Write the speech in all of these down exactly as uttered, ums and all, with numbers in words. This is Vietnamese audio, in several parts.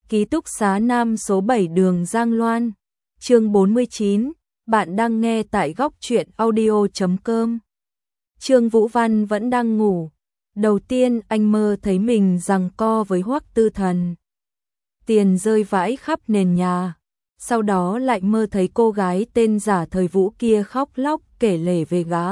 Ký túc xá Nam số bảy đường Giang Loan. Chương bốn mươi chín, bạn đang nghe tại góc truyện audio chấm com. Trương Vũ Văn vẫn đang ngủ. Đầu tiên anh mơ thấy mình giằng co với Hoắc Tư Thần. Tiền rơi vãi khắp nền nhà. Sau đó lại mơ thấy cô gái tên giả thời Vũ kia khóc lóc kể lể về gã.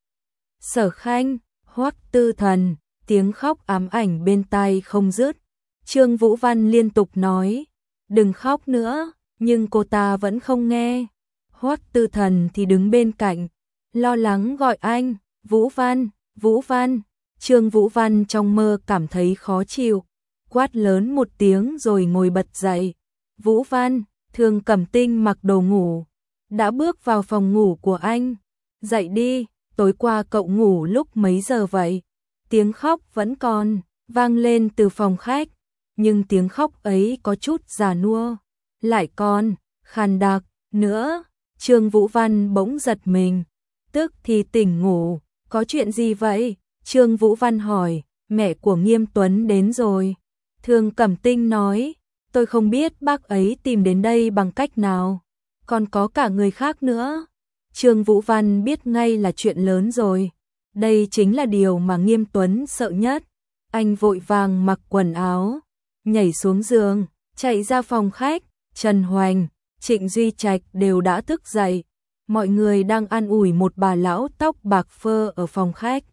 Sở Khanh, Hoắc Tư Thần, tiếng khóc ám ảnh bên tai không dứt. Trương Vũ Văn liên tục nói, đừng khóc nữa, nhưng cô ta vẫn không nghe. Hoắc Tư Thần thì đứng bên cạnh, lo lắng gọi anh, Vũ Văn, Vũ Văn. Trương Vũ Văn trong mơ cảm thấy khó chịu, quát lớn một tiếng rồi ngồi bật dậy. Vũ Văn, Thương Cẩm Tinh mặc đồ ngủ, đã bước vào phòng ngủ của anh. Dậy đi, tối qua cậu ngủ lúc mấy giờ vậy? Tiếng khóc vẫn còn vang lên từ phòng khách, nhưng tiếng khóc ấy có chút già nua, lại còn khàn đặc nữa. Trương Vũ Văn bỗng giật mình, tức thì tỉnh ngủ. Có chuyện gì vậy? Trương Vũ Văn hỏi. Mẹ của Nghiêm Tuấn đến rồi. Thương Cẩm Tinh nói, tôi không biết bác ấy tìm đến đây bằng cách nào, còn có cả người khác nữa. Trương Vũ Văn biết ngay là chuyện lớn rồi. Đây chính là điều mà Nghiêm Tuấn sợ nhất. Anh vội vàng mặc quần áo, nhảy xuống giường, chạy ra phòng khách. Trần Hoành, Trịnh Duy Trạch đều đã thức dậy. Mọi người đang an ủi một bà lão tóc bạc phơ ở phòng khách.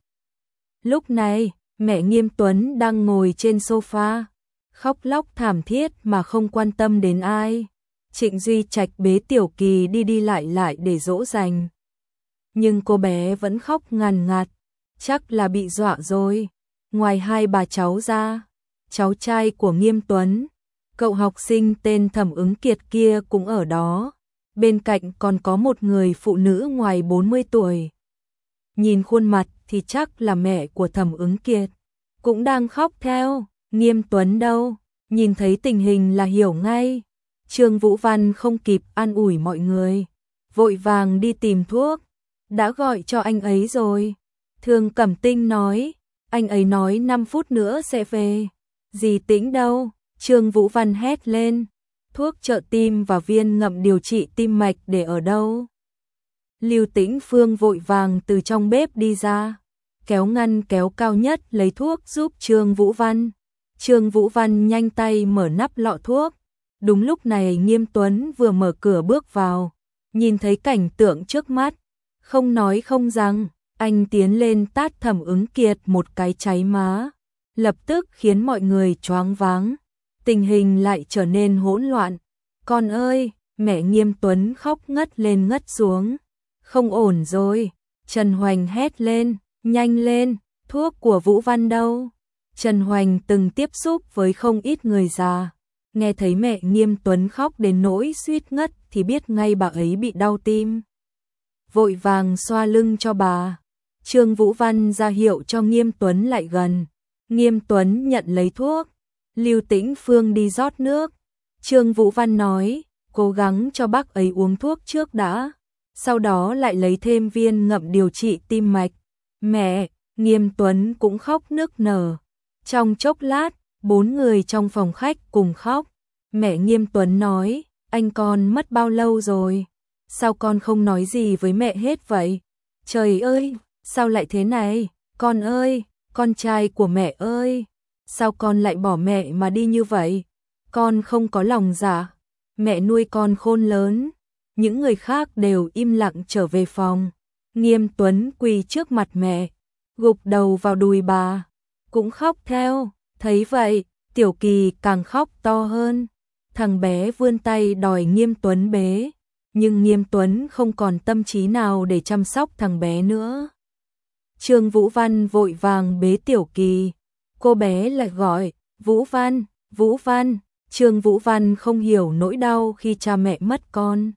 Lúc này, mẹ Nghiêm Tuấn đang ngồi trên sofa, khóc lóc thảm thiết mà không quan tâm đến ai. Trịnh Duy Trạch bế Tiểu Kỳ đi đi lại lại để dỗ dành. Nhưng cô bé vẫn khóc ngàn ngạt, chắc là bị dọa rồi. Ngoài hai bà cháu ra, cháu trai của Nghiêm Tuấn, cậu học sinh tên Thẩm Ứng Kiệt kia cũng ở đó. Bên cạnh còn có một người phụ nữ ngoài bốn mươi tuổi. Nhìn khuôn mặt thì chắc là mẹ của Thẩm Ứng Kiệt, cũng đang khóc theo. Nghiêm Tuấn đâu? Nhìn thấy tình hình là hiểu ngay. Trương Vũ Văn không kịp an ủi mọi người, vội vàng đi tìm thuốc. Đã gọi cho anh ấy rồi. Thương Cẩm Tinh nói, anh ấy nói năm phút nữa sẽ về. Dì Tĩnh đâu? Trương Vũ Văn hét lên. Thuốc trợ tim và viên ngậm điều trị tim mạch để ở đâu? Lưu Tĩnh Phương vội vàng từ trong bếp đi ra, kéo ngăn kéo cao nhất lấy thuốc giúp Trương Vũ Văn. Trương Vũ Văn nhanh tay mở nắp lọ thuốc. Đúng lúc này Nghiêm Tuấn vừa mở cửa bước vào, nhìn thấy cảnh tượng trước mắt, không nói không rằng, anh tiến lên tát Thẩm Ứng Kiệt một cái cháy má, lập tức khiến mọi người choáng váng. Tình hình lại trở nên hỗn loạn. Con ơi, mẹ Nghiêm Tuấn khóc ngất lên ngất xuống. Không ổn rồi. Trần Hoành hét lên, nhanh lên, thuốc của Vũ Văn đâu? Trần Hoành từng tiếp xúc với không ít người già, nghe thấy mẹ Nghiêm Tuấn khóc đến nỗi suýt ngất thì biết ngay bà ấy bị đau tim. Vội vàng xoa lưng cho bà. Trương Vũ Văn ra hiệu cho Nghiêm Tuấn lại gần. Nghiêm Tuấn nhận lấy thuốc. Lưu Tĩnh Phương đi rót nước. Trương Vũ Văn nói, cố gắng cho bác ấy uống thuốc trước đã, sau đó lại lấy thêm viên ngậm điều trị tim mạch. Mẹ, Nghiêm Tuấn cũng khóc nức nở. Trong chốc lát, bốn người trong phòng khách cùng khóc. Mẹ Nghiêm Tuấn nói, anh con mất bao lâu rồi? Sao con không nói gì với mẹ hết vậy? Trời ơi, sao lại thế này? Con ơi, con trai của mẹ ơi, sao con lại bỏ mẹ mà đi như vậy? Con không có lòng dạ, mẹ nuôi con khôn lớn. Những người khác đều im lặng trở về phòng. Nghiêm Tuấn quỳ trước mặt mẹ, gục đầu vào đùi bà, cũng khóc theo. Thấy vậy, Tiểu Kỳ càng khóc to hơn. Thằng bé vươn tay đòi Nghiêm Tuấn bế, nhưng Nghiêm Tuấn không còn tâm trí nào để chăm sóc thằng bé nữa. Trương Vũ Văn vội vàng bế Tiểu Kỳ. Cô bé lại gọi, Vũ Văn, Vũ Văn. Trương Vũ Văn không hiểu nỗi đau khi cha mẹ mất con.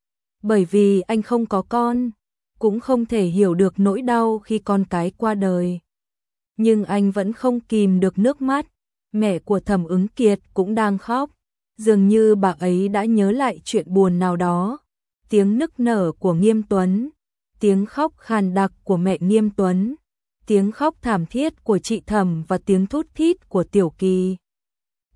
Bởi vì anh không có con, cũng không thể hiểu được nỗi đau khi con cái qua đời. Nhưng anh vẫn không kìm được nước mắt. Mẹ của Thẩm Ứng Kiệt cũng đang khóc. Dường như bà ấy đã nhớ lại chuyện buồn nào đó. Tiếng nức nở của Nghiêm Tuấn, tiếng khóc khàn đặc của mẹ Nghiêm Tuấn, tiếng khóc thảm thiết của chị Thẩm và tiếng thút thít của Tiểu Kỳ.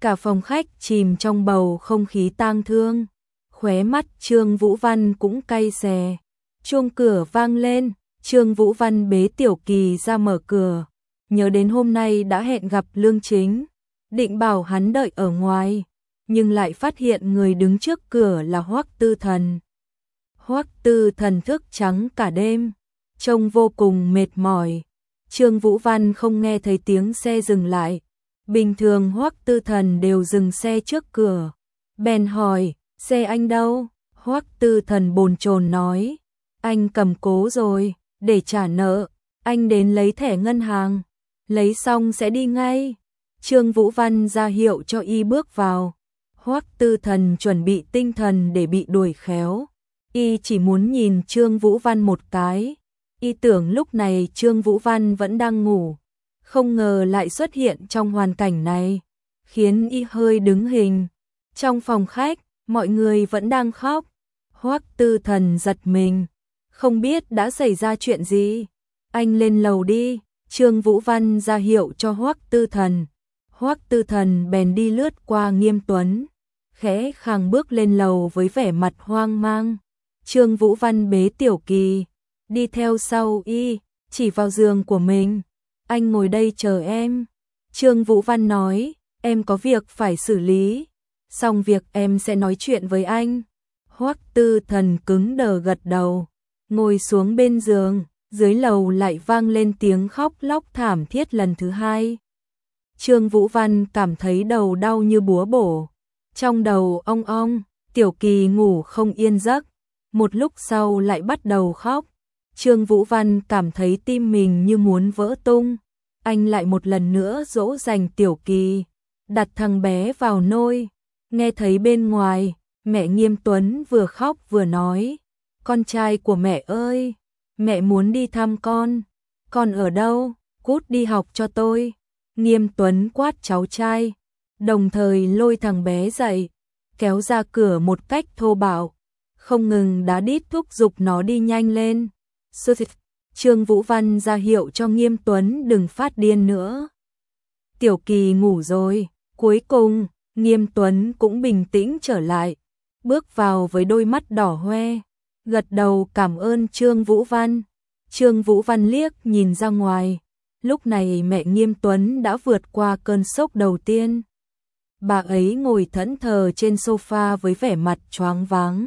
Cả phòng khách chìm trong bầu không khí tang thương. Khóe mắt Trương Vũ Văn cũng cay xè. Chuông cửa vang lên, Trương Vũ Văn bế Tiểu Kỳ ra mở cửa. Nhớ đến hôm nay đã hẹn gặp Lương Chính, định bảo hắn đợi ở ngoài, nhưng lại phát hiện người đứng trước cửa là Hoắc Tư Thần. Hoắc Tư Thần thức trắng cả đêm, trông vô cùng mệt mỏi. Trương Vũ Văn không nghe thấy tiếng xe dừng lại. Bình thường Hoắc Tư Thần đều dừng xe trước cửa. Bèn hỏi, xe anh đâu? Hoắc Tư Thần bồn chồn nói, anh cầm cố rồi, để trả nợ, anh đến lấy thẻ ngân hàng, lấy xong sẽ đi ngay. Trương Vũ Văn ra hiệu cho y bước vào. Hoắc Tư Thần chuẩn bị tinh thần để bị đuổi khéo. Y chỉ muốn nhìn Trương Vũ Văn một cái. Y tưởng lúc này Trương Vũ Văn vẫn đang ngủ, không ngờ lại xuất hiện trong hoàn cảnh này, khiến y hơi đứng hình. Trong phòng khách, mọi người vẫn đang khóc. Hoắc Tư Thần giật mình, không biết đã xảy ra chuyện gì. Anh lên lầu đi, Trương Vũ Văn ra hiệu cho Hoắc Tư Thần. Hoắc Tư Thần bèn đi lướt qua Nghiêm Tuấn, khẽ khàng bước lên lầu với vẻ mặt hoang mang. Trương Vũ Văn bế Tiểu Kỳ, đi theo sau y, chỉ vào giường của mình. Anh ngồi đây chờ em. Trương Vũ Văn nói, em có việc phải xử lý, xong việc em sẽ nói chuyện với anh. Hoắc Tư Thần cứng đờ gật đầu, ngồi xuống bên giường. Dưới lầu lại vang lên tiếng khóc lóc thảm thiết lần thứ hai. Trương Vũ Văn cảm thấy đầu đau như búa bổ, trong đầu ong ong. Tiểu Kỳ ngủ không yên giấc, một lúc sau lại bắt đầu khóc. Trương Vũ Văn cảm thấy tim mình như muốn vỡ tung. Anh lại một lần nữa dỗ dành Tiểu Kỳ, đặt thằng bé vào nôi. Nghe thấy bên ngoài, mẹ Nghiêm Tuấn vừa khóc vừa nói, con trai của mẹ ơi, mẹ muốn đi thăm con. Con ở đâu? Cút đi học cho tôi. Nghiêm Tuấn quát cháu trai, đồng thời lôi thằng bé dậy, kéo ra cửa một cách thô bạo, không ngừng đá đít thúc giục nó đi nhanh lên. Trương Vũ Văn ra hiệu cho Nghiêm Tuấn đừng phát điên nữa. Tiểu Kỳ ngủ rồi. Cuối cùng, Nghiêm Tuấn cũng bình tĩnh trở lại, bước vào với đôi mắt đỏ hoe, gật đầu cảm ơn Trương Vũ Văn. Trương Vũ Văn liếc nhìn ra ngoài. Lúc này mẹ Nghiêm Tuấn đã vượt qua cơn sốc đầu tiên. Bà ấy ngồi thẫn thờ trên sofa với vẻ mặt choáng váng.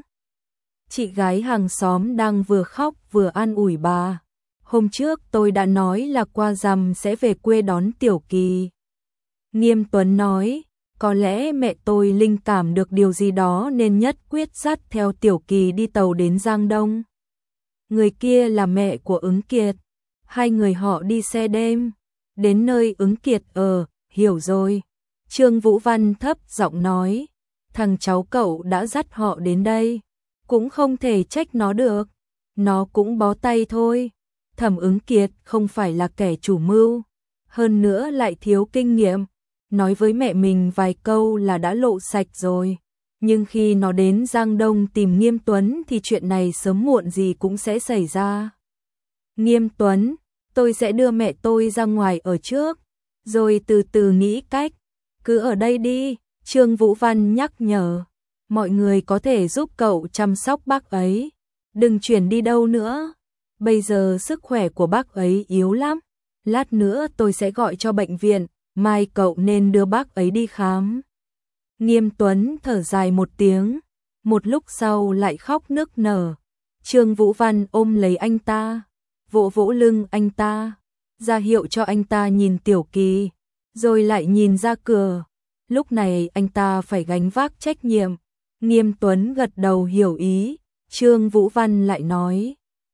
Chị gái hàng xóm đang vừa khóc vừa an ủi bà. Hôm trước tôi đã nói là qua rằm sẽ về quê đón Tiểu Kỳ. Nghiêm Tuấn nói, có lẽ mẹ tôi linh cảm được điều gì đó nên nhất quyết dắt theo Tiểu Kỳ đi tàu đến Giang Đông. Người kia là mẹ của Ứng Kiệt. Hai người họ đi xe đêm, đến nơi Ứng Kiệt ở, hiểu rồi. Trương Vũ Văn thấp giọng nói, thằng cháu cậu đã dắt họ đến đây, cũng không thể trách nó được, nó cũng bó tay thôi. Thẩm Ứng Kiệt không phải là kẻ chủ mưu, hơn nữa lại thiếu kinh nghiệm, nói với mẹ mình vài câu là đã lộ sạch rồi. Nhưng khi nó đến Giang Đông tìm Nghiêm Tuấn thì chuyện này sớm muộn gì cũng sẽ xảy ra. Nghiêm Tuấn, tôi sẽ đưa mẹ tôi ra ngoài ở trước, rồi từ từ nghĩ cách. Cứ ở đây đi, Trương Vũ Văn nhắc nhở. Mọi người có thể giúp cậu chăm sóc bác ấy, đừng chuyển đi đâu nữa. Bây giờ sức khỏe của bác ấy yếu lắm. Lát nữa tôi sẽ gọi cho bệnh viện, mai cậu nên đưa bác ấy đi khám. Nghiêm Tuấn thở dài một tiếng, một lúc sau lại khóc nức nở. Trương Vũ Văn ôm lấy anh ta, vỗ vỗ lưng anh ta, ra hiệu cho anh ta nhìn Tiểu Kỳ, rồi lại nhìn ra cửa. Lúc này anh ta phải gánh vác trách nhiệm. Nghiêm Tuấn gật đầu hiểu ý. Trương Vũ Văn lại nói,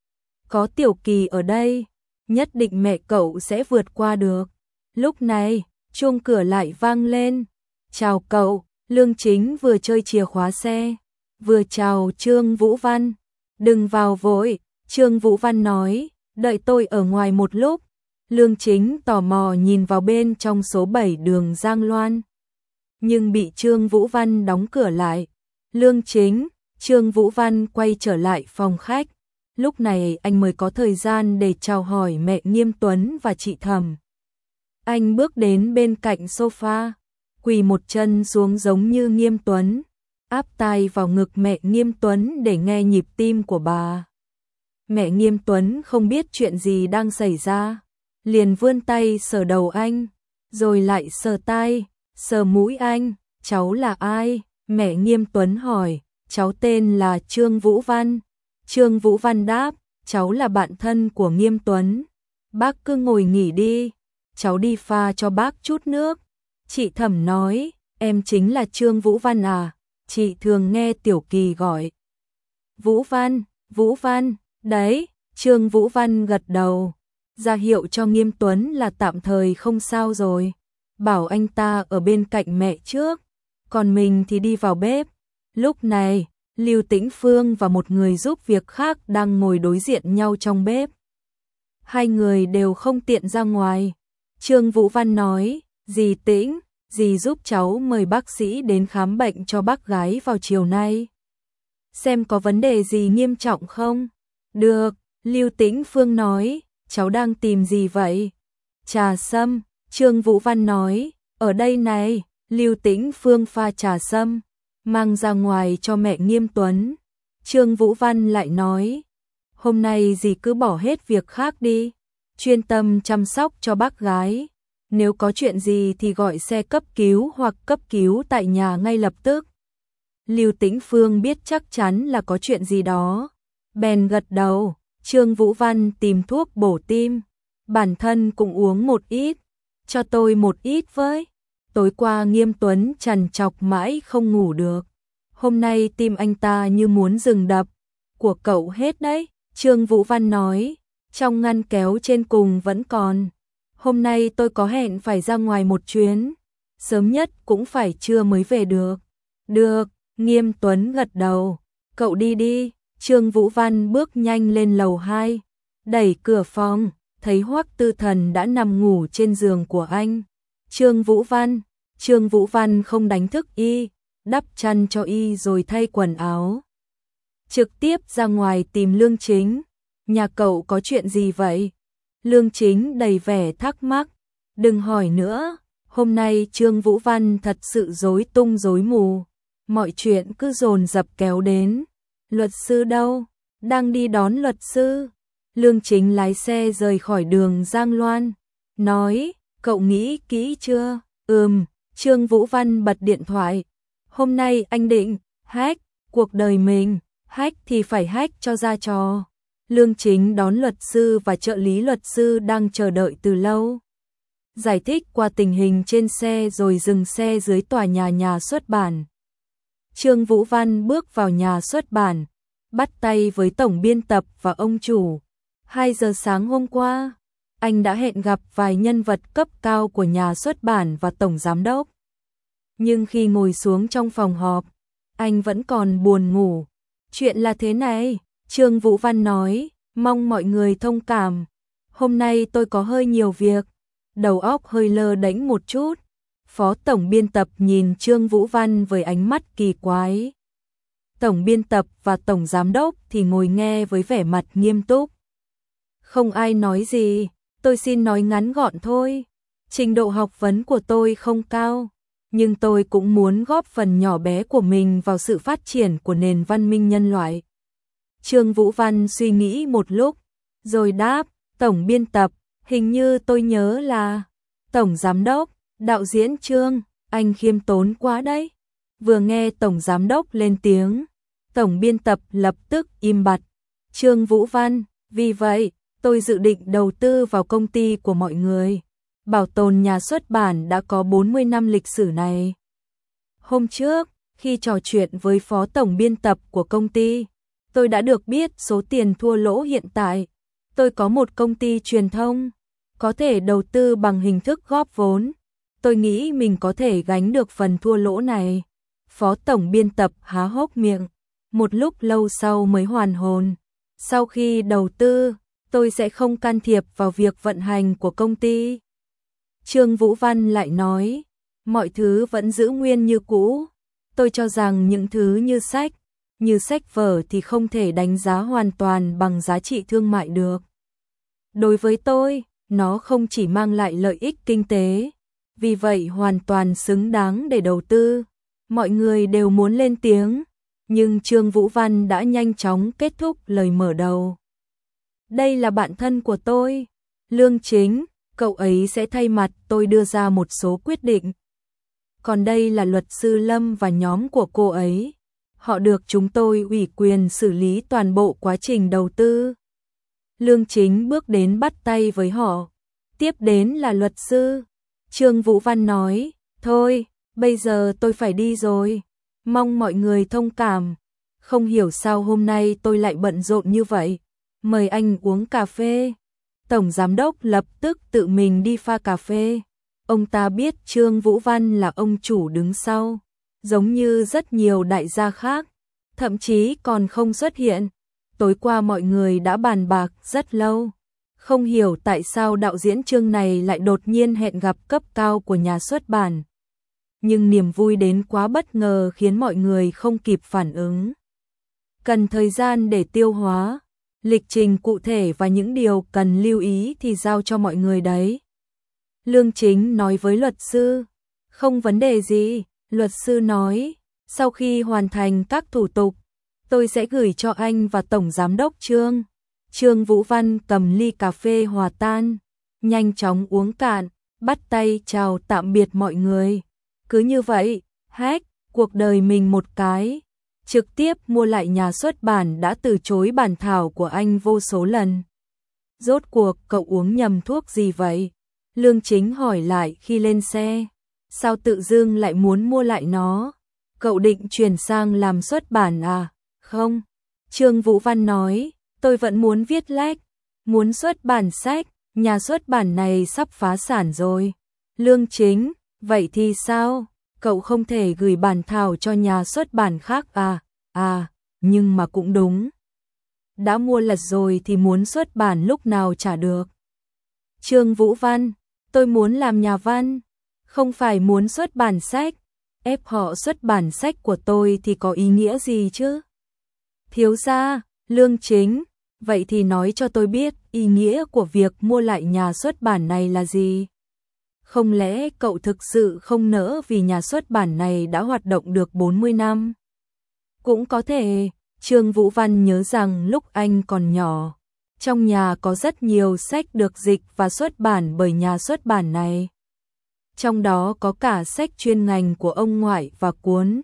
có Tiểu Kỳ ở đây, nhất định mẹ cậu sẽ vượt qua được. Lúc này, chuông cửa lại vang lên. Chào cậu. Lương Chính vừa chơi chìa khóa xe, vừa chào Trương Vũ Văn. Đừng vào vội, Trương Vũ Văn nói, đợi tôi ở ngoài một lúc. Lương Chính tò mò nhìn vào bên trong số bảy đường Giang Loan, nhưng bị Trương Vũ Văn đóng cửa lại. Lương Chính, Trương Vũ Văn quay trở lại phòng khách. Lúc này anh mới có thời gian để chào hỏi mẹ Nghiêm Tuấn và chị Thẩm. Anh bước đến bên cạnh sofa, quỳ một chân xuống giống như Nghiêm Tuấn, áp tai vào ngực mẹ Nghiêm Tuấn để nghe nhịp tim của bà. Mẹ Nghiêm Tuấn không biết chuyện gì đang xảy ra, liền vươn tay sờ đầu anh, rồi lại sờ tai, sờ mũi anh. Cháu là ai? Mẹ Nghiêm Tuấn hỏi. Cháu tên là Trương Vũ Văn. Trương Vũ Văn đáp, cháu là bạn thân của Nghiêm Tuấn. Bác cứ ngồi nghỉ đi, cháu đi pha cho bác chút nước. Chị Thẩm nói, em chính là Trương Vũ Văn à? Chị thường nghe Tiểu Kỳ gọi. Vũ Văn, Vũ Văn, đấy. Trương Vũ Văn gật đầu, ra hiệu cho Nghiêm Tuấn là tạm thời không sao rồi, bảo anh ta ở bên cạnh mẹ trước, còn mình thì đi vào bếp. Lúc này, Lưu Tĩnh Phương và một người giúp việc khác đang ngồi đối diện nhau trong bếp. Hai người đều không tiện ra ngoài. Trương Vũ Văn nói, dì Tĩnh, dì giúp cháu mời bác sĩ đến khám bệnh cho bác gái vào chiều nay. Xem có vấn đề gì nghiêm trọng không? Được, Lưu Tĩnh Phương nói, cháu đang tìm gì vậy? Trà sâm, Trương Vũ Văn nói, ở đây này. Lưu Tĩnh Phương pha trà sâm, mang ra ngoài cho mẹ Nghiêm Tuấn. Trương Vũ Văn lại nói, hôm nay dì cứ bỏ hết việc khác đi, chuyên tâm chăm sóc cho bác gái. Nếu có chuyện gì thì gọi xe cấp cứu hoặc cấp cứu tại nhà ngay lập tức. Lưu Tĩnh Phương biết chắc chắn là có chuyện gì đó, bèn gật đầu. Trương Vũ Văn tìm thuốc bổ tim, bản thân cũng uống một ít, cho tôi một ít với. Tối qua Nghiêm Tuấn trằn trọc mãi không ngủ được, hôm nay tim anh ta như muốn dừng đập. Của cậu hết đấy, Trương Vũ Văn nói, trong ngăn kéo trên cùng vẫn còn. Hôm nay tôi có hẹn phải ra ngoài một chuyến, sớm nhất cũng phải trưa mới về được. Được, Nghiêm Tuấn gật đầu, cậu đi đi. Trương Vũ Văn bước nhanh lên lầu hai, đẩy cửa phòng, thấy Hoắc Tư Thần đã nằm ngủ trên giường của anh. Trương Vũ Văn, Trương Vũ Văn không đánh thức y, đắp chăn cho y rồi thay quần áo. Trực tiếp ra ngoài tìm Lương Chính. Nhà cậu có chuyện gì vậy? Lương Chính đầy vẻ thắc mắc. Đừng hỏi nữa, hôm nay Trương Vũ Văn thật sự rối tung rối mù, mọi chuyện cứ dồn dập kéo đến. Luật sư đâu? Đang đi đón luật sư. Lương Chính lái xe rời khỏi đường Giang Loan, nói, cậu nghĩ kỹ chưa? Ừm, Trương Vũ Văn bật điện thoại. Hôm nay anh định hack cuộc đời mình, hack thì phải hack cho ra trò. Lương Chính đón luật sư và trợ lý luật sư đang chờ đợi từ lâu. Giải thích qua tình hình trên xe rồi dừng xe dưới tòa nhà nhà xuất bản. Trương Vũ Văn bước vào nhà xuất bản, bắt tay với tổng biên tập và ông chủ. hai giờ sáng hôm qua, anh đã hẹn gặp vài nhân vật cấp cao của nhà xuất bản và tổng giám đốc. Nhưng khi ngồi xuống trong phòng họp, anh vẫn còn buồn ngủ. Chuyện là thế này, Trương Vũ Văn nói, mong mọi người thông cảm. Hôm nay tôi có hơi nhiều việc, đầu óc hơi lơ đễnh một chút. Phó tổng biên tập nhìn Trương Vũ Văn với ánh mắt kỳ quái. Tổng biên tập và tổng giám đốc thì ngồi nghe với vẻ mặt nghiêm túc. Không ai nói gì, tôi xin nói ngắn gọn thôi. Trình độ học vấn của tôi không cao, nhưng tôi cũng muốn góp phần nhỏ bé của mình vào sự phát triển của nền văn minh nhân loại. Trương Vũ Văn suy nghĩ một lúc, rồi đáp, tổng biên tập, hình như tôi nhớ là tổng giám đốc, đạo diễn Trương, anh khiêm tốn quá đấy. Vừa nghe tổng giám đốc lên tiếng, tổng biên tập lập tức im bặt. Trương Vũ Văn, vì vậy, tôi dự định đầu tư vào công ty của mọi người. Bảo tồn nhà xuất bản đã có bốn mươi năm lịch sử này. Hôm trước, khi trò chuyện với phó tổng biên tập của công ty, tôi đã được biết số tiền thua lỗ hiện tại. Tôi có một công ty truyền thông, có thể đầu tư bằng hình thức góp vốn. Tôi nghĩ mình có thể gánh được phần thua lỗ này. Phó tổng biên tập há hốc miệng, một lúc lâu sau mới hoàn hồn. Sau khi đầu tư, tôi sẽ không can thiệp vào việc vận hành của công ty. Trương Vũ Văn lại nói, mọi thứ vẫn giữ nguyên như cũ. Tôi cho rằng những thứ như sách, như sách vở thì không thể đánh giá hoàn toàn bằng giá trị thương mại được. Đối với tôi, nó không chỉ mang lại lợi ích kinh tế, vì vậy hoàn toàn xứng đáng để đầu tư. Mọi người đều muốn lên tiếng, nhưng Trương Vũ Văn đã nhanh chóng kết thúc lời mở đầu. Đây là bạn thân của tôi, Lương Chính, cậu ấy sẽ thay mặt tôi đưa ra một số quyết định. Còn đây là luật sư Lâm và nhóm của cô ấy. Họ được chúng tôi ủy quyền xử lý toàn bộ quá trình đầu tư. Lương Chính bước đến bắt tay với họ. Tiếp đến là luật sư. Trương Vũ Văn nói, thôi, bây giờ tôi phải đi rồi. Mong mọi người thông cảm. Không hiểu sao hôm nay tôi lại bận rộn như vậy. Mời anh uống cà phê. Tổng giám đốc lập tức tự mình đi pha cà phê. Ông ta biết Trương Vũ Văn là ông chủ đứng sau, giống như rất nhiều đại gia khác, thậm chí còn không xuất hiện. Tối qua mọi người đã bàn bạc rất lâu, không hiểu tại sao đạo diễn Trương này lại đột nhiên hẹn gặp cấp cao của nhà xuất bản. Nhưng niềm vui đến quá bất ngờ khiến mọi người không kịp phản ứng. Cần thời gian để tiêu hóa, lịch trình cụ thể và những điều cần lưu ý thì giao cho mọi người đấy. Lương Chính nói với luật sư, không vấn đề gì, luật sư nói, sau khi hoàn thành các thủ tục, tôi sẽ gửi cho anh và Tổng Giám đốc Trương. Trương Vũ Văn cầm ly cà phê hòa tan, nhanh chóng uống cạn, bắt tay chào tạm biệt mọi người. Cứ như vậy, hack cuộc đời mình một cái, trực tiếp mua lại nhà xuất bản đã từ chối bản thảo của anh vô số lần. Rốt cuộc cậu uống nhầm thuốc gì vậy? Lương Chính hỏi lại khi lên xe. Sao tự dưng lại muốn mua lại nó? Cậu định chuyển sang làm xuất bản à? Không. Trương Vũ Văn nói, tôi vẫn muốn viết lách, muốn xuất bản sách, nhà xuất bản này sắp phá sản rồi. Lương Chính, vậy thì sao? Cậu không thể gửi bản thảo cho nhà xuất bản khác à? À, nhưng mà cũng đúng. Đã mua lật rồi thì muốn xuất bản lúc nào trả được. Trương Vũ Văn, tôi muốn làm nhà văn, không phải muốn xuất bản sách. Ép họ xuất bản sách của tôi thì có ý nghĩa gì chứ? Thiếu gia, Lương Chính, vậy thì nói cho tôi biết ý nghĩa của việc mua lại nhà xuất bản này là gì? Không lẽ cậu thực sự không nỡ vì nhà xuất bản này đã hoạt động được bốn mươi năm? Cũng có thể, Trương Vũ Văn nhớ rằng lúc anh còn nhỏ, trong nhà có rất nhiều sách được dịch và xuất bản bởi nhà xuất bản này. Trong đó có cả sách chuyên ngành của ông ngoại và cuốn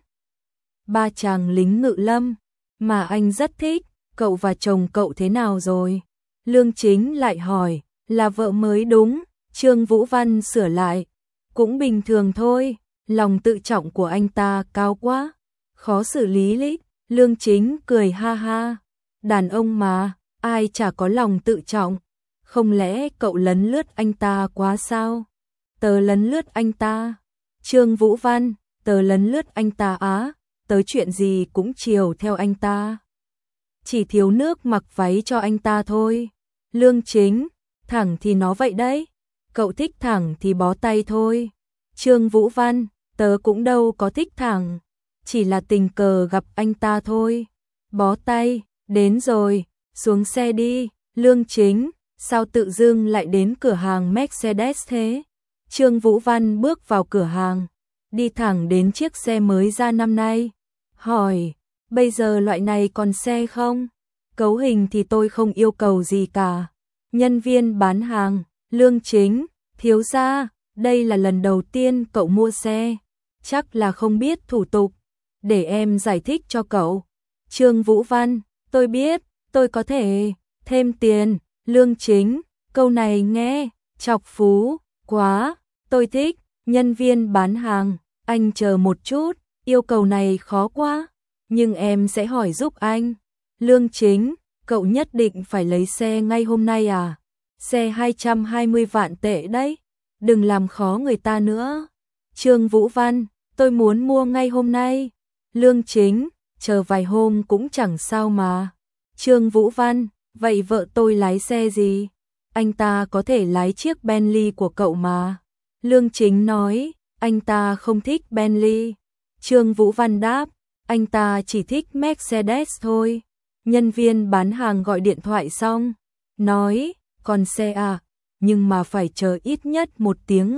Ba chàng lính ngự lâm, mà anh rất thích. Cậu và chồng cậu thế nào rồi? Lương Chính lại hỏi, là vợ mới đúng. Trương Vũ Văn sửa lại, cũng bình thường thôi, lòng tự trọng của anh ta cao quá, khó xử lý lắm. Lương Chính cười ha ha, đàn ông mà, ai chả có lòng tự trọng, không lẽ cậu lấn lướt anh ta quá sao? Tớ lấn lướt anh ta? Trương Vũ Văn, tớ lấn lướt anh ta á, tớ chuyện gì cũng chiều theo anh ta. Chỉ thiếu nước mặc váy cho anh ta thôi. Lương Chính, thẳng thì nó vậy đấy, cậu thích thẳng thì bó tay thôi. Trương Vũ Văn, tớ cũng đâu có thích thẳng, chỉ là tình cờ gặp anh ta thôi. Bó tay, đến rồi, xuống xe đi. Lương Chính, sao tự dưng lại đến cửa hàng Mercedes thế? Trương Vũ Văn bước vào cửa hàng, đi thẳng đến chiếc xe mới ra năm nay, hỏi, bây giờ loại này còn xe không? Cấu hình thì tôi không yêu cầu gì cả. Nhân viên bán hàng, Lương Chính, thiếu gia, đây là lần đầu tiên cậu mua xe, chắc là không biết thủ tục, để em giải thích cho cậu. Trương Vũ Văn, tôi biết, tôi có thể thêm tiền. Lương Chính, câu này nghe chọc phú quá, tôi thích. Nhân viên bán hàng, anh chờ một chút, yêu cầu này khó quá, nhưng em sẽ hỏi giúp anh. Lương Chính, cậu nhất định phải lấy xe ngay hôm nay à? Xe hai trăm hai mươi vạn tệ đấy, đừng làm khó người ta nữa. Trương Vũ Văn, tôi muốn mua ngay hôm nay. Lương Chính, chờ vài hôm cũng chẳng sao mà. Trương Vũ Văn, vậy vợ tôi lái xe gì? Anh ta có thể lái chiếc Bentley của cậu mà. Lương Chính nói, anh ta không thích Bentley. Trương Vũ Văn đáp, anh ta chỉ thích Mercedes thôi. Nhân viên bán hàng gọi điện thoại xong, nói, còn xe à, nhưng mà phải chờ ít nhất một tiếng à.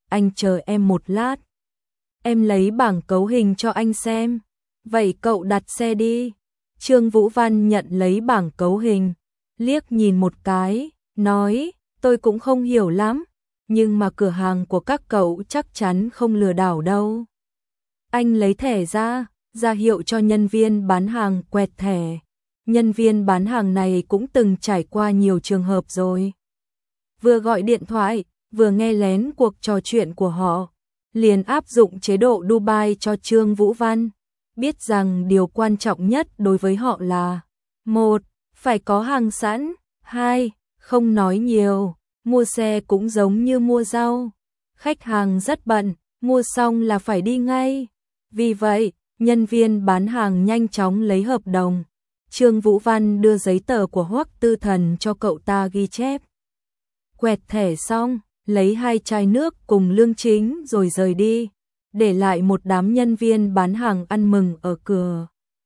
anh chờ em một lát. Em lấy bảng cấu hình cho anh xem. Vậy cậu đặt xe đi. Trương Vũ Văn nhận lấy bảng cấu hình, liếc nhìn một cái, nói, tôi cũng không hiểu lắm, nhưng mà cửa hàng của các cậu chắc chắn không lừa đảo đâu. Anh lấy thẻ ra, ra hiệu cho nhân viên bán hàng quẹt thẻ. Nhân viên bán hàng này cũng từng trải qua nhiều trường hợp rồi. Vừa gọi điện thoại, vừa nghe lén cuộc trò chuyện của họ, liền áp dụng chế độ Dubai cho Trương Vũ Văn. Biết rằng điều quan trọng nhất đối với họ là: một. Phải có hàng sẵn. Hai. Không nói nhiều. Mua xe cũng giống như mua rau. Khách hàng rất bận, mua xong là phải đi ngay. Vì vậy, nhân viên bán hàng nhanh chóng lấy hợp đồng. Trương Vũ Văn đưa giấy tờ của Hoắc Tư Thần cho cậu ta ghi chép. Quẹt thẻ xong, lấy hai chai nước cùng lương chính rồi rời đi, để lại một đám nhân viên bán hàng ăn mừng ở cửa.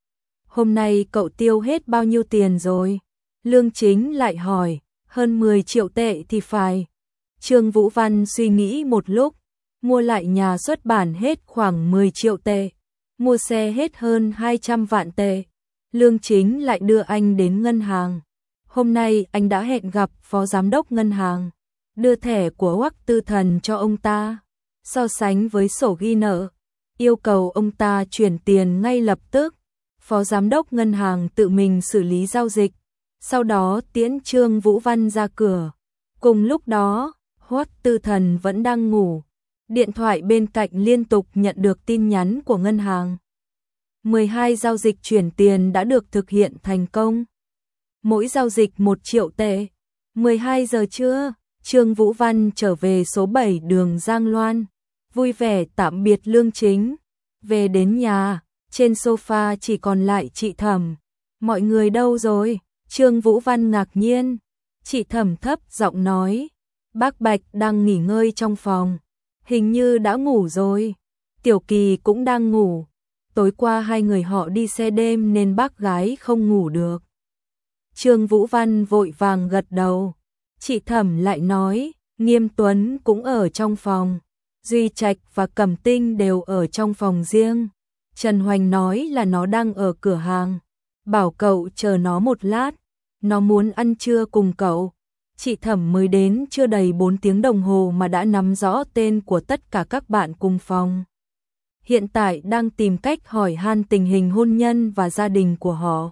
Hôm nay cậu tiêu hết bao nhiêu tiền rồi? Lương chính lại hỏi. Hơn mười triệu tệ thì phải. Trương Vũ Văn suy nghĩ một lúc, mua lại nhà xuất bản hết khoảng mười triệu tệ, mua xe hết hơn hai trăm vạn tệ. Lương chính lại đưa anh đến ngân hàng. Hôm nay anh đã hẹn gặp phó giám đốc ngân hàng, đưa thẻ của Hoắc Tư Thần cho ông ta, so sánh với sổ ghi nợ, yêu cầu ông ta chuyển tiền ngay lập tức. Phó giám đốc ngân hàng tự mình xử lý giao dịch, sau đó tiễn Trương Vũ Văn ra cửa. Cùng lúc đó, Hoắc Tư Thần vẫn đang ngủ. Điện thoại bên cạnh liên tục nhận được tin nhắn của ngân hàng. mười hai giao dịch chuyển tiền đã được thực hiện thành công. Mỗi giao dịch một triệu tệ. mười hai giờ trưa, Trương Vũ Văn trở về số bảy đường Giang Loan, vui vẻ tạm biệt Lương Chính. Về đến nhà, trên sofa chỉ còn lại chị Thẩm. Mọi người đâu rồi? Trương Vũ Văn ngạc nhiên. Chị Thẩm thấp giọng nói, bác Bạch đang nghỉ ngơi trong phòng, hình như đã ngủ rồi. Tiểu Kỳ cũng đang ngủ. Tối qua hai người họ đi xe đêm nên bác gái không ngủ được. Trương Vũ Văn vội vàng gật đầu. Chị Thẩm lại nói, Nghiêm Tuấn cũng ở trong phòng, Duy Trạch và Cẩm Tinh đều ở trong phòng riêng. Trần Hoành nói là nó đang ở cửa hàng, bảo cậu chờ nó một lát, nó muốn ăn trưa cùng cậu. Chị Thẩm mới đến chưa đầy bốn tiếng đồng hồ mà đã nắm rõ tên của tất cả các bạn cùng phòng. Hiện tại đang tìm cách hỏi han tình hình hôn nhân và gia đình của họ.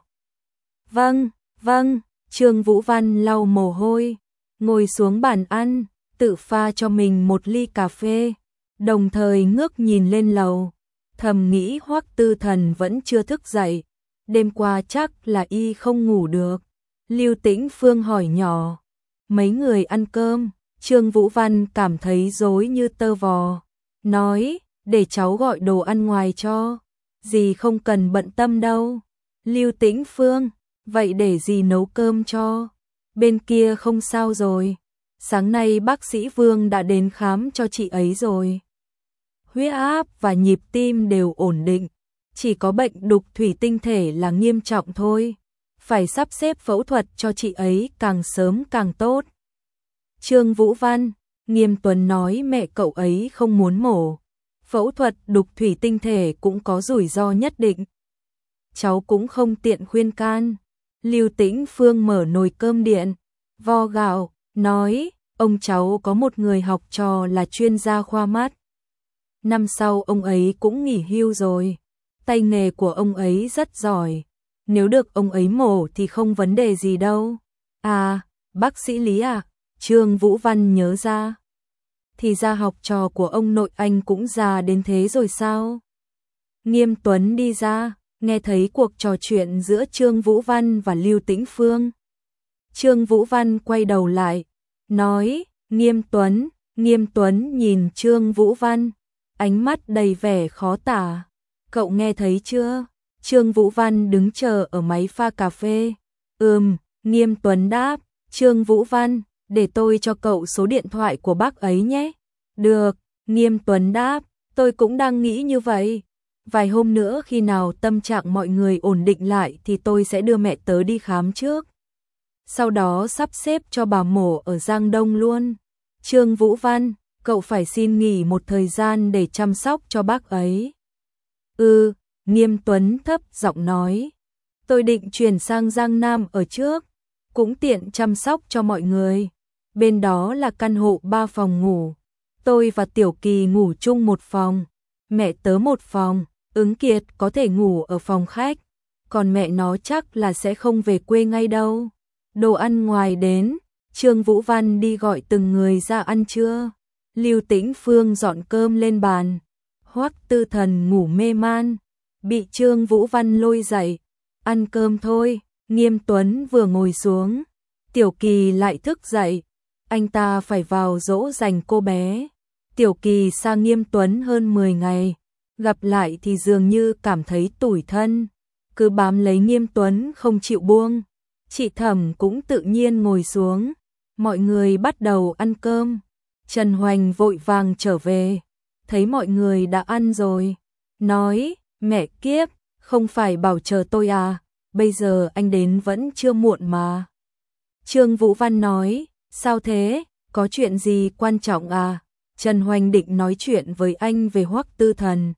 Vâng, vâng, Trương Vũ Văn lau mồ hôi, ngồi xuống bàn ăn, tự pha cho mình một ly cà phê, đồng thời ngước nhìn lên lầu, thầm nghĩ Hoắc Tư Thần vẫn chưa thức dậy, đêm qua chắc là y không ngủ được. Lưu Tĩnh Phương hỏi nhỏ, mấy người ăn cơm? Trương Vũ Văn cảm thấy rối như tơ vò, nói, để cháu gọi đồ ăn ngoài cho, dì không cần bận tâm đâu. Lưu Tĩnh Phương, vậy để dì nấu cơm cho. Bên kia không sao rồi, sáng nay bác sĩ Vương đã đến khám cho chị ấy rồi. Huyết áp và nhịp tim đều ổn định, chỉ có bệnh đục thủy tinh thể là nghiêm trọng thôi, phải sắp xếp phẫu thuật cho chị ấy càng sớm càng tốt. Trương Vũ Văn, Nghiêm Tuấn nói mẹ cậu ấy không muốn mổ, phẫu thuật đục thủy tinh thể cũng có rủi ro nhất định. Cháu cũng không tiện khuyên can. Lưu Tĩnh Phương mở nồi cơm điện, vo gạo, nói, ông cháu có một người học trò là chuyên gia khoa mắt. Năm sau ông ấy cũng nghỉ hưu rồi, tay nghề của ông ấy rất giỏi, nếu được ông ấy mổ thì không vấn đề gì đâu. À, bác sĩ Lý à? Trương Vũ Văn nhớ ra. Thì ra học trò của ông nội anh cũng già đến thế rồi sao? Nghiêm Tuấn đi ra, nghe thấy cuộc trò chuyện giữa Trương Vũ Văn và Lưu Tĩnh Phương. Trương Vũ Văn quay đầu lại, nói, Nghiêm Tuấn. Nghiêm Tuấn nhìn Trương Vũ Văn, ánh mắt đầy vẻ khó tả. Cậu nghe thấy chưa? Trương Vũ Văn đứng chờ ở máy pha cà phê. Ừm, Nghiêm Tuấn đáp. Trương Vũ Văn, để tôi cho cậu số điện thoại của bác ấy nhé. Được, Nghiêm Tuấn đáp, tôi cũng đang nghĩ như vậy. Vài hôm nữa khi nào tâm trạng mọi người ổn định lại thì tôi sẽ đưa mẹ tớ đi khám trước. Sau đó sắp xếp cho bà mổ ở Giang Đông luôn. Trương Vũ Văn, cậu phải xin nghỉ một thời gian để chăm sóc cho bác ấy. Ừ, Nghiêm Tuấn thấp giọng nói. Tôi định chuyển sang Giang Nam ở trước, cũng tiện chăm sóc cho mọi người. Bên đó là căn hộ ba phòng ngủ. Tôi và Tiểu Kỳ ngủ chung một phòng, mẹ tớ một phòng, Ứng Kiệt có thể ngủ ở phòng khách, còn mẹ nó chắc là sẽ không về quê ngay đâu. Đồ ăn ngoài đến, Trương Vũ Văn đi gọi từng người ra ăn trưa. Lưu Tĩnh Phương dọn cơm lên bàn. Hoắc Tư Thần ngủ mê man, bị Trương Vũ Văn lôi dậy. Ăn cơm thôi. Nghiêm Tuấn vừa ngồi xuống, Tiểu Kỳ lại thức dậy. Anh ta phải vào dỗ dành cô bé. Tiểu Kỳ xa Nghiêm Tuấn hơn mười ngày, gặp lại thì dường như cảm thấy tủi thân, cứ bám lấy Nghiêm Tuấn không chịu buông. Chị Thẩm cũng tự nhiên ngồi xuống, mọi người bắt đầu ăn cơm. Trần Hoành vội vàng trở về, thấy mọi người đã ăn rồi, nói, mẹ kiếp, không phải bảo chờ tôi à, bây giờ anh đến vẫn chưa muộn mà. Trương Vũ Văn nói, sao thế, có chuyện gì quan trọng à? Trần Hoành định nói chuyện với anh về Hoắc Tư Thần,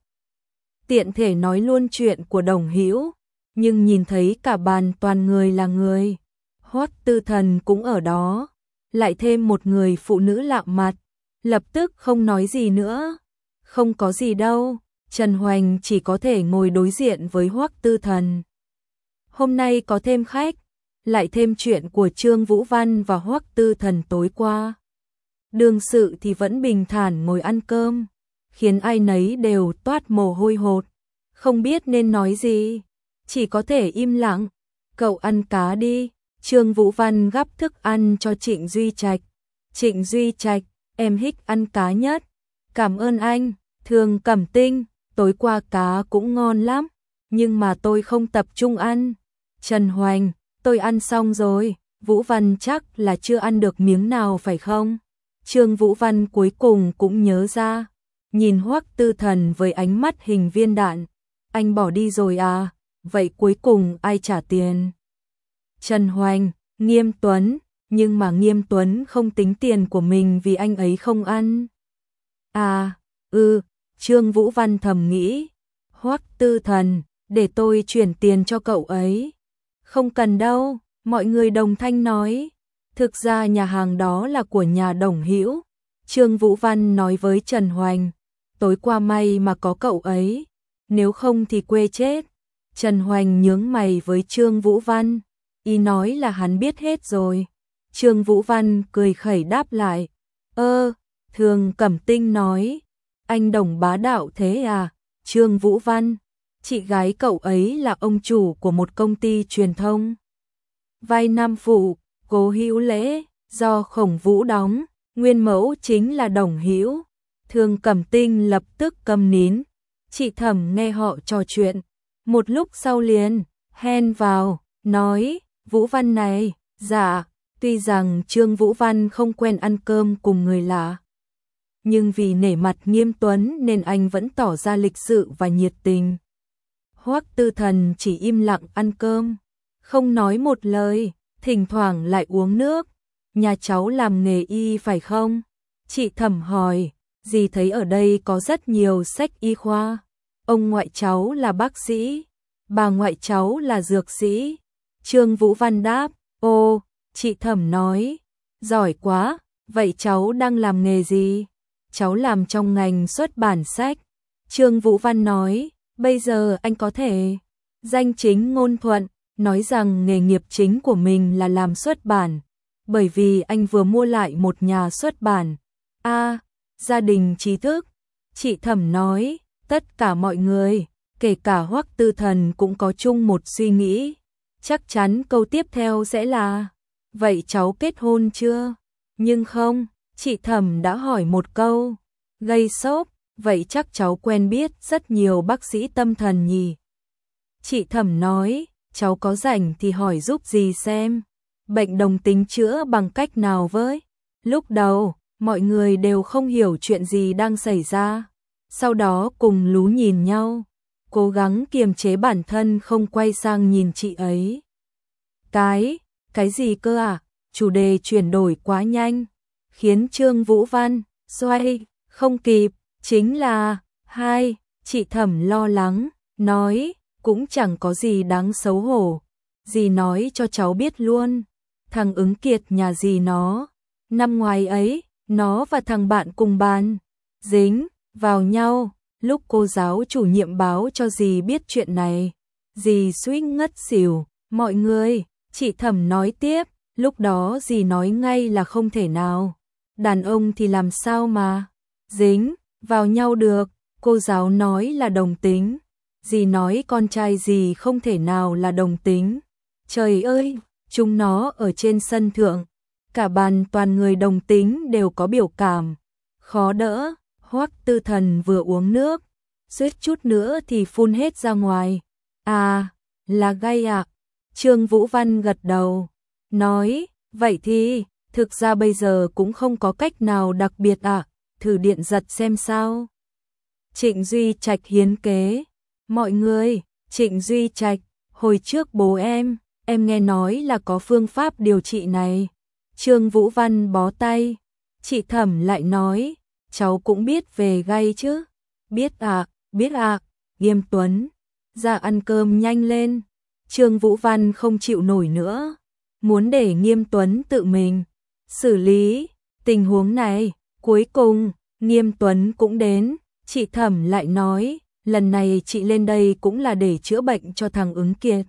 tiện thể nói luôn chuyện của Đồng Hữu, nhưng nhìn thấy cả bàn toàn người là người, Hoắc Tư Thần cũng ở đó, lại thêm một người phụ nữ lạ mặt, lập tức không nói gì nữa. Không có gì đâu, Trần Hoành chỉ có thể ngồi đối diện với Hoắc Tư Thần. Hôm nay có thêm khách, lại thêm chuyện của Trương Vũ Văn và Hoắc Tư Thần tối qua. Đương sự thì vẫn bình thản ngồi ăn cơm, khiến ai nấy đều toát mồ hôi hột, không biết nên nói gì, chỉ có thể im lặng. Cậu ăn cá đi. Trương Vũ Văn gắp thức ăn cho Trịnh Duy Trạch. Trịnh Duy Trạch, em thích ăn cá nhất. Cảm ơn anh. Thường Cẩm Tinh, tối qua cá cũng ngon lắm, nhưng mà tôi không tập trung ăn. Trần Hoành, tôi ăn xong rồi. Vũ Văn chắc là chưa ăn được miếng nào phải không? Trương Vũ Văn cuối cùng cũng nhớ ra, nhìn Hoắc Tư Thần với ánh mắt hình viên đạn. Anh bỏ đi rồi à? Vậy cuối cùng ai trả tiền? Trần Hoành, Nghiêm Tuấn, nhưng mà Nghiêm Tuấn không tính tiền của mình vì anh ấy không ăn. À, ừ, Trương Vũ Văn thầm nghĩ. Hoắc Tư Thần, để tôi chuyển tiền cho cậu ấy. Không cần đâu, mọi người đồng thanh nói. Thực ra nhà hàng đó là của nhà Đồng Hữu. Trương Vũ Văn nói với Trần Hoành, tối qua may mà có cậu ấy, nếu không thì quê chết. Trần Hoành nhướng mày với Trương Vũ Văn, ý nói là hắn biết hết rồi. Trương Vũ Văn cười khẩy đáp lại, ơ, Thường Cẩm Tinh nói, anh Đồng bá đạo thế à? Trương Vũ Văn, chị gái cậu ấy là ông chủ của một công ty truyền thông. Vai nam phụ, Cố Hữu Lễ, do Khổng Vũ đóng, nguyên mẫu chính là Đồng Hữu. Thường Cẩm Tinh lập tức câm nín. Chị Thẩm nghe họ trò chuyện, một lúc sau liền hen vào, nói, Vũ Văn này, dạ, tuy rằng Trương Vũ Văn không quen ăn cơm cùng người lạ, nhưng vì nể mặt Nghiêm Tuấn nên anh vẫn tỏ ra lịch sự và nhiệt tình. Hoắc Tư Thần chỉ im lặng ăn cơm, không nói một lời, thỉnh thoảng lại uống nước. Nhà cháu làm nghề y phải không? Chị Thẩm hỏi, dì thấy ở đây có rất nhiều sách y khoa. Ông ngoại cháu là bác sĩ, bà ngoại cháu là dược sĩ. Trương Vũ Văn đáp, ô, chị Thẩm nói, giỏi quá, vậy cháu đang làm nghề gì? Cháu làm trong ngành xuất bản sách. Trương Vũ Văn nói, bây giờ anh có thể danh chính ngôn thuận, nói rằng nghề nghiệp chính của mình là làm xuất bản, bởi vì anh vừa mua lại một nhà xuất bản. A, à, gia đình trí thức. Chị Thẩm nói, tất cả mọi người, kể cả Hoắc Tư Thần cũng có chung một suy nghĩ. Chắc chắn câu tiếp theo sẽ là, vậy cháu kết hôn chưa? Nhưng không, chị Thẩm đã hỏi một câu, gây sốc, vậy chắc cháu quen biết rất nhiều bác sĩ tâm thần nhỉ? Chị Thẩm nói, cháu có rảnh thì hỏi giúp gì xem, bệnh đồng tính chữa bằng cách nào với? Lúc đầu, mọi người đều không hiểu chuyện gì đang xảy ra, sau đó cùng lú nhìn nhau, cố gắng kiềm chế bản thân không quay sang nhìn chị ấy. Cái, cái gì cơ à? Chủ đề chuyển đổi quá nhanh, khiến Trương Vũ Văn, xoay, không kịp, chính là, hai, chị Thẩm lo lắng, nói, cũng chẳng có gì đáng xấu hổ, dì nói cho cháu biết luôn, thằng Ứng Kiệt nhà dì nó, năm ngoái ấy, nó và thằng bạn cùng bàn, dính vào nhau, lúc cô giáo chủ nhiệm báo cho dì biết chuyện này, dì suýt ngất xỉu, mọi người, chị Thẩm nói tiếp, lúc đó dì nói ngay là không thể nào, đàn ông thì làm sao mà dính vào nhau được, cô giáo nói là đồng tính, dì nói con trai dì không thể nào là đồng tính, trời ơi, chúng nó ở trên sân thượng, cả bàn toàn người đồng tính đều có biểu cảm, khó đỡ, Hoắc Tư Thần vừa uống nước, suýt chút nữa thì phun hết ra ngoài, à, là gay ạ, à? Trương Vũ Văn gật đầu, nói, vậy thì, thực ra bây giờ cũng không có cách nào đặc biệt ạ, à? Thử điện giật xem sao. Trịnh Duy Trạch hiến kế, mọi người, Trịnh Duy Trạch, hồi trước bố em, em nghe nói là có phương pháp điều trị này. Trương Vũ Văn bó tay, chị Thẩm lại nói, cháu cũng biết về gay chứ. Biết ạ, à, biết ạ, à. Nghiêm Tuấn, ra ăn cơm nhanh lên. Trương Vũ Văn không chịu nổi nữa, muốn để Nghiêm Tuấn tự mình xử lý tình huống này. Cuối cùng, Nghiêm Tuấn cũng đến, chị Thẩm lại nói, lần này chị lên đây cũng là để chữa bệnh cho thằng Ứng Kiệt.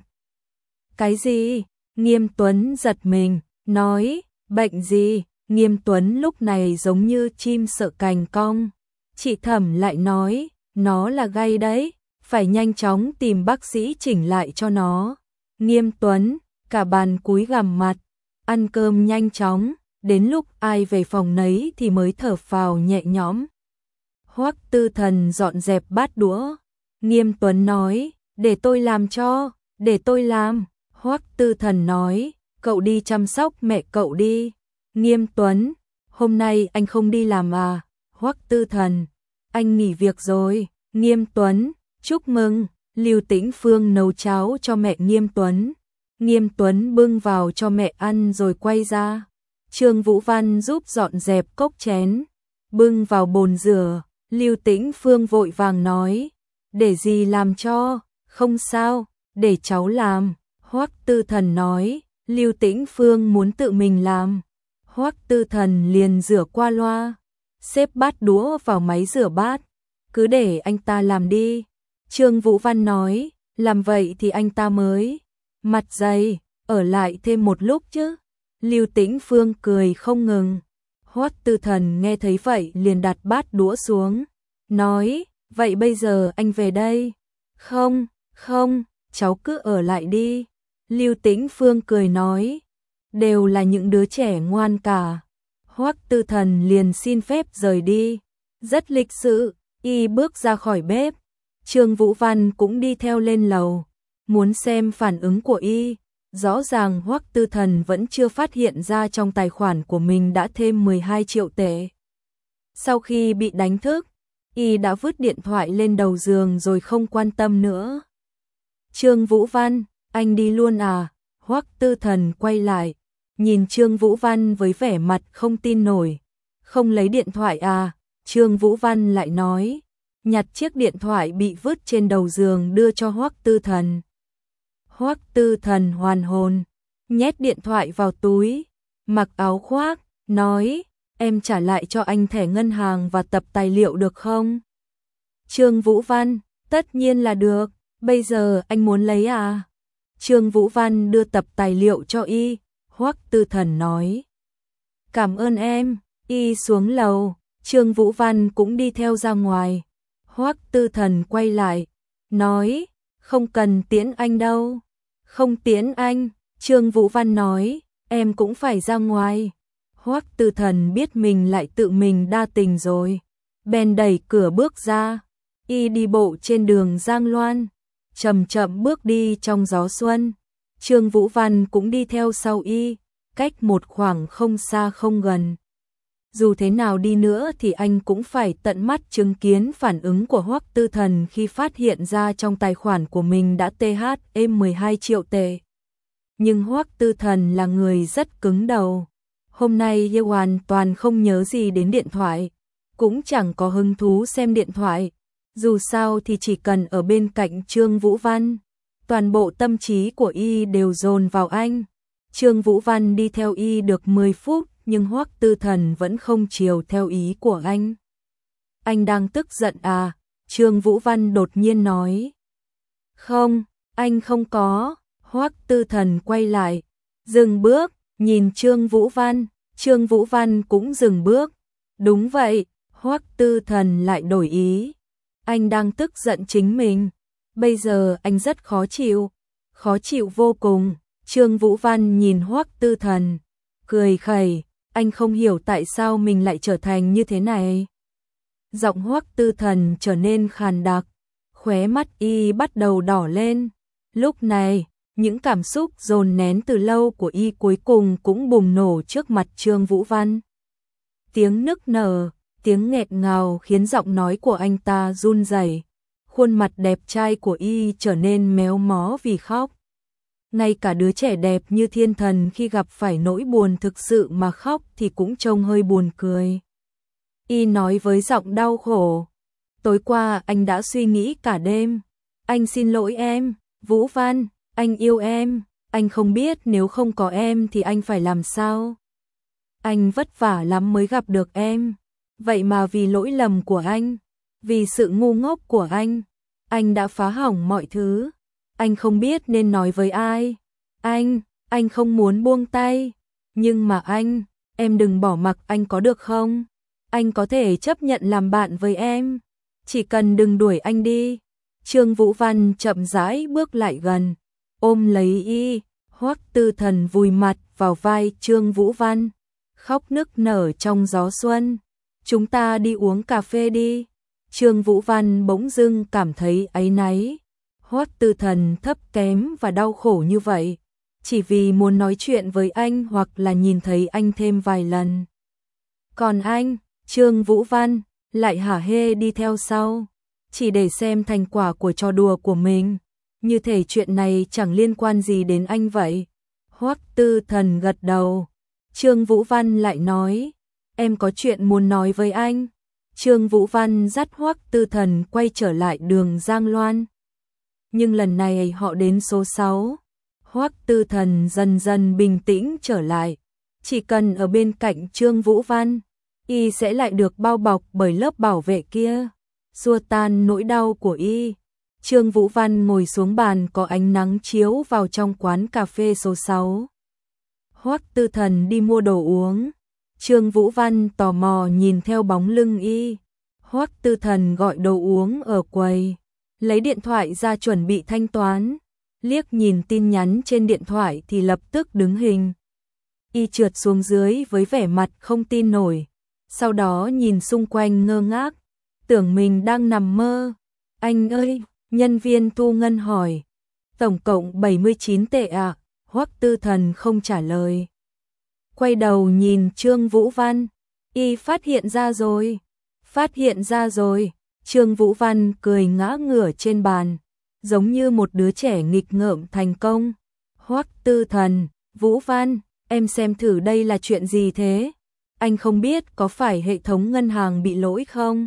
Cái gì? Nghiêm Tuấn giật mình, nói, bệnh gì? Nghiêm Tuấn lúc này giống như chim sợ cành cong. Chị Thẩm lại nói, nó là gay đấy, phải nhanh chóng tìm bác sĩ chỉnh lại cho nó. Nghiêm Tuấn, cả bàn cúi gằm mặt, ăn cơm nhanh chóng, đến lúc ai về phòng nấy thì mới thở phào nhẹ nhõm. Hoắc Tư Thần dọn dẹp bát đũa. Nghiêm Tuấn nói, để tôi làm cho, để tôi làm. Hoắc Tư Thần nói, cậu đi chăm sóc mẹ cậu đi. Nghiêm Tuấn, hôm nay anh không đi làm à? Hoắc Tư Thần, anh nghỉ việc rồi. Nghiêm Tuấn, chúc mừng. Lưu Tĩnh Phương nấu cháo cho mẹ Nghiêm Tuấn. Nghiêm Tuấn bưng vào cho mẹ ăn rồi quay ra. Trương Vũ Văn giúp dọn dẹp cốc chén, bưng vào bồn rửa. Lưu Tĩnh Phương vội vàng nói, để dì làm cho. Không sao, để cháu làm. Hoắc Tư Thần nói, Lưu Tĩnh Phương muốn tự mình làm. Hoắc Tư Thần liền rửa qua loa, xếp bát đũa vào máy rửa bát, cứ để anh ta làm đi. Trương Vũ Văn nói, làm vậy thì anh ta mới mặt dày, ở lại thêm một lúc chứ. Lưu Tĩnh Phương cười không ngừng. Hoắc Tư Thần nghe thấy vậy liền đặt bát đũa xuống, nói, vậy bây giờ anh về đây. Không, không, cháu cứ ở lại đi. Lưu Tĩnh Phương cười nói, đều là những đứa trẻ ngoan cả. Hoắc Tư Thần liền xin phép rời đi, rất lịch sự, y bước ra khỏi bếp. Trương Vũ Văn cũng đi theo lên lầu, muốn xem phản ứng của y. Rõ ràng Hoắc Tư Thần vẫn chưa phát hiện ra trong tài khoản của mình đã thêm mười hai triệu tệ. Sau khi bị đánh thức, y đã vứt điện thoại lên đầu giường rồi không quan tâm nữa. Trương Vũ Văn, anh đi luôn à? Hoắc Tư Thần quay lại, nhìn Trương Vũ Văn với vẻ mặt không tin nổi. Không lấy điện thoại à? Trương Vũ Văn lại nói, nhặt chiếc điện thoại bị vứt trên đầu giường đưa cho Hoắc Tư Thần. Hoắc Tư Thần hoàn hồn, nhét điện thoại vào túi, mặc áo khoác, nói, em trả lại cho anh thẻ ngân hàng và tập tài liệu được không? Trương Vũ Văn, tất nhiên là được, bây giờ anh muốn lấy à? Trương Vũ Văn đưa tập tài liệu cho y, Hoắc Tư Thần nói, cảm ơn em. Y xuống lầu, Trương Vũ Văn cũng đi theo ra ngoài. Hoắc Tư Thần quay lại, nói, không cần tiễn anh đâu. Không tiễn anh, Trương Vũ Văn nói, em cũng phải ra ngoài. Hoắc Tư Thần biết mình lại tự mình đa tình rồi, bèn đẩy cửa bước ra. Y đi bộ trên đường Giang Loan, chậm chậm bước đi trong gió xuân. Trương Vũ Văn cũng đi theo sau y, cách một khoảng không xa không gần. Dù thế nào đi nữa thì anh cũng phải tận mắt chứng kiến phản ứng của Hoắc Tư Thần khi phát hiện ra trong tài khoản của mình đã tê hát êm mười hai triệu tệ. Nhưng Hoắc Tư Thần là người rất cứng đầu. Hôm nay y hoàn toàn không nhớ gì đến điện thoại. cũng chẳng có hứng thú xem điện thoại. Dù sao thì chỉ cần ở bên cạnh Trương Vũ Văn, toàn bộ tâm trí của y đều dồn vào anh. Trương Vũ Văn đi theo y được mười phút, nhưng Hoắc Tư Thần vẫn không chiều theo ý của anh. Anh đang tức giận à? Trương Vũ Văn đột nhiên nói. Không, anh không có. Hoắc Tư Thần quay lại, dừng bước, nhìn Trương Vũ Văn. Trương Vũ Văn cũng dừng bước. Đúng vậy, Hoắc Tư Thần lại đổi ý. Anh đang tức giận chính mình. Bây giờ anh rất khó chịu, khó chịu vô cùng. Trương Vũ Văn nhìn Hoắc Tư Thần, cười khẩy, anh không hiểu tại sao mình lại trở thành như thế này. Giọng Hoắc Tư Thần trở nên khàn đặc, khóe mắt y bắt đầu đỏ lên. Lúc này, những cảm xúc dồn nén từ lâu của y cuối cùng cũng bùng nổ trước mặt Trương Vũ Văn. Tiếng nức nở, tiếng nghẹt ngào khiến giọng nói của anh ta run rẩy. Khuôn mặt đẹp trai của y trở nên méo mó vì khóc. Ngay cả đứa trẻ đẹp như thiên thần khi gặp phải nỗi buồn thực sự mà khóc thì cũng trông hơi buồn cười. Y nói với giọng đau khổ. Tối qua anh đã suy nghĩ cả đêm. Anh xin lỗi em, Vũ Văn, anh yêu em. Anh không biết nếu không có em thì anh phải làm sao. Anh vất vả lắm mới gặp được em. Vậy mà vì lỗi lầm của anh, vì sự ngu ngốc của anh, anh đã phá hỏng mọi thứ. Anh không biết nên nói với ai. Anh, anh không muốn buông tay. Nhưng mà anh, em đừng bỏ mặc anh có được không? Anh có thể chấp nhận làm bạn với em. Chỉ cần đừng đuổi anh đi. Trương Vũ Văn chậm rãi bước lại gần, ôm lấy y. Hoắc Tư Thần vùi mặt vào vai Trương Vũ Văn, khóc nức nở trong gió xuân. Chúng ta đi uống cà phê đi. Trương Vũ Văn bỗng dưng cảm thấy áy náy. Hoắc Tư Thần thấp kém và đau khổ như vậy, chỉ vì muốn nói chuyện với anh hoặc là nhìn thấy anh thêm vài lần. Còn anh, Trương Vũ Văn, lại hả hê đi theo sau, chỉ để xem thành quả của trò đùa của mình. Như thể chuyện này chẳng liên quan gì đến anh vậy. Hoắc Tư Thần gật đầu. Trương Vũ Văn lại nói, em có chuyện muốn nói với anh. Trương Vũ Văn dắt Hoắc Tư Thần quay trở lại đường Giang Loan. Nhưng lần này họ đến số sáu. Hoắc Tư Thần dần dần bình tĩnh trở lại. Chỉ cần ở bên cạnh Trương Vũ Văn, y sẽ lại được bao bọc bởi lớp bảo vệ kia, xua tan nỗi đau của y. Trương Vũ Văn ngồi xuống bàn có ánh nắng chiếu vào trong quán cà phê số sáu. Hoắc Tư Thần đi mua đồ uống. Trương Vũ Văn tò mò nhìn theo bóng lưng y. Hoắc Tư Thần gọi đồ uống ở quầy, lấy điện thoại ra chuẩn bị thanh toán. Liếc nhìn tin nhắn trên điện thoại thì lập tức đứng hình. Y trượt xuống dưới với vẻ mặt không tin nổi. Sau đó nhìn xung quanh ngơ ngác, tưởng mình đang nằm mơ. Anh ơi, nhân viên thu ngân hỏi. Tổng cộng bảy mươi chín tệ ạ. À? Hoắc Tư Thần không trả lời. Quay đầu nhìn Trương Vũ Văn. Y phát hiện ra rồi. Phát hiện ra rồi. Trương Vũ Văn cười ngã ngửa trên bàn, giống như một đứa trẻ nghịch ngợm thành công. Hoắc Tư Thần, Vũ Văn, em xem thử đây là chuyện gì thế? Anh không biết có phải hệ thống ngân hàng bị lỗi không?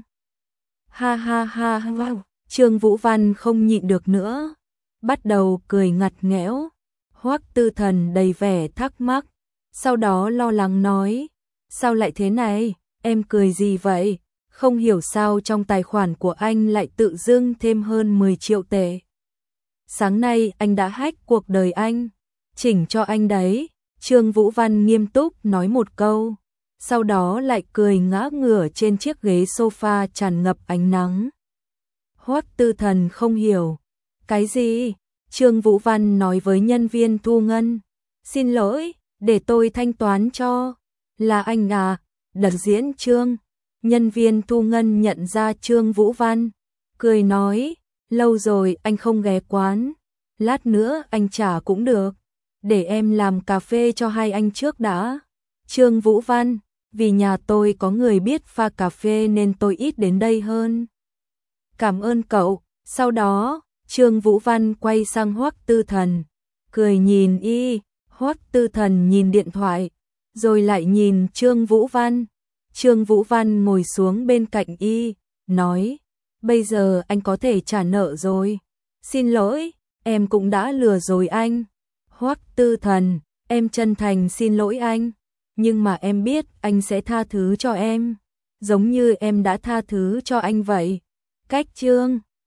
Ha ha ha ha. Trương Vũ Văn không nhịn được nữa, bắt đầu cười ngặt nghẽo. Hoắc Tư Thần đầy vẻ thắc mắc, sau đó lo lắng nói, sao lại thế này, em cười gì vậy? Không hiểu sao trong tài khoản của anh lại tự dưng thêm hơn mười triệu tệ. Sáng nay anh đã hack cuộc đời anh, chỉnh cho anh đấy. Trương Vũ Văn nghiêm túc nói một câu, sau đó lại cười ngã ngửa trên chiếc ghế sofa tràn ngập ánh nắng. Hoắc Tư Thần không hiểu. Cái gì? Trương Vũ Văn nói với nhân viên thu ngân. Xin lỗi, để tôi thanh toán cho. Là anh à? Đợt diễn Trương. Nhân viên thu ngân nhận ra Trương Vũ Văn, cười nói, lâu rồi anh không ghé quán, lát nữa anh trả cũng được, để em làm cà phê cho hai anh trước đã. Trương Vũ Văn, vì nhà tôi có người biết pha cà phê nên tôi ít đến đây hơn. Cảm ơn cậu. Sau đó, Trương Vũ Văn quay sang Hoắc Tư Thần, cười nhìn y. Hoắc Tư Thần nhìn điện thoại, rồi lại nhìn Trương Vũ Văn. Trương Vũ Văn ngồi xuống bên cạnh y, nói, bây giờ anh có thể trả nợ rồi. Xin lỗi, em cũng đã lừa rồi anh. Hoắc Tư Thần, em chân thành xin lỗi anh, nhưng mà em biết anh sẽ tha thứ cho em, giống như em đã tha thứ cho anh vậy. Cách Trương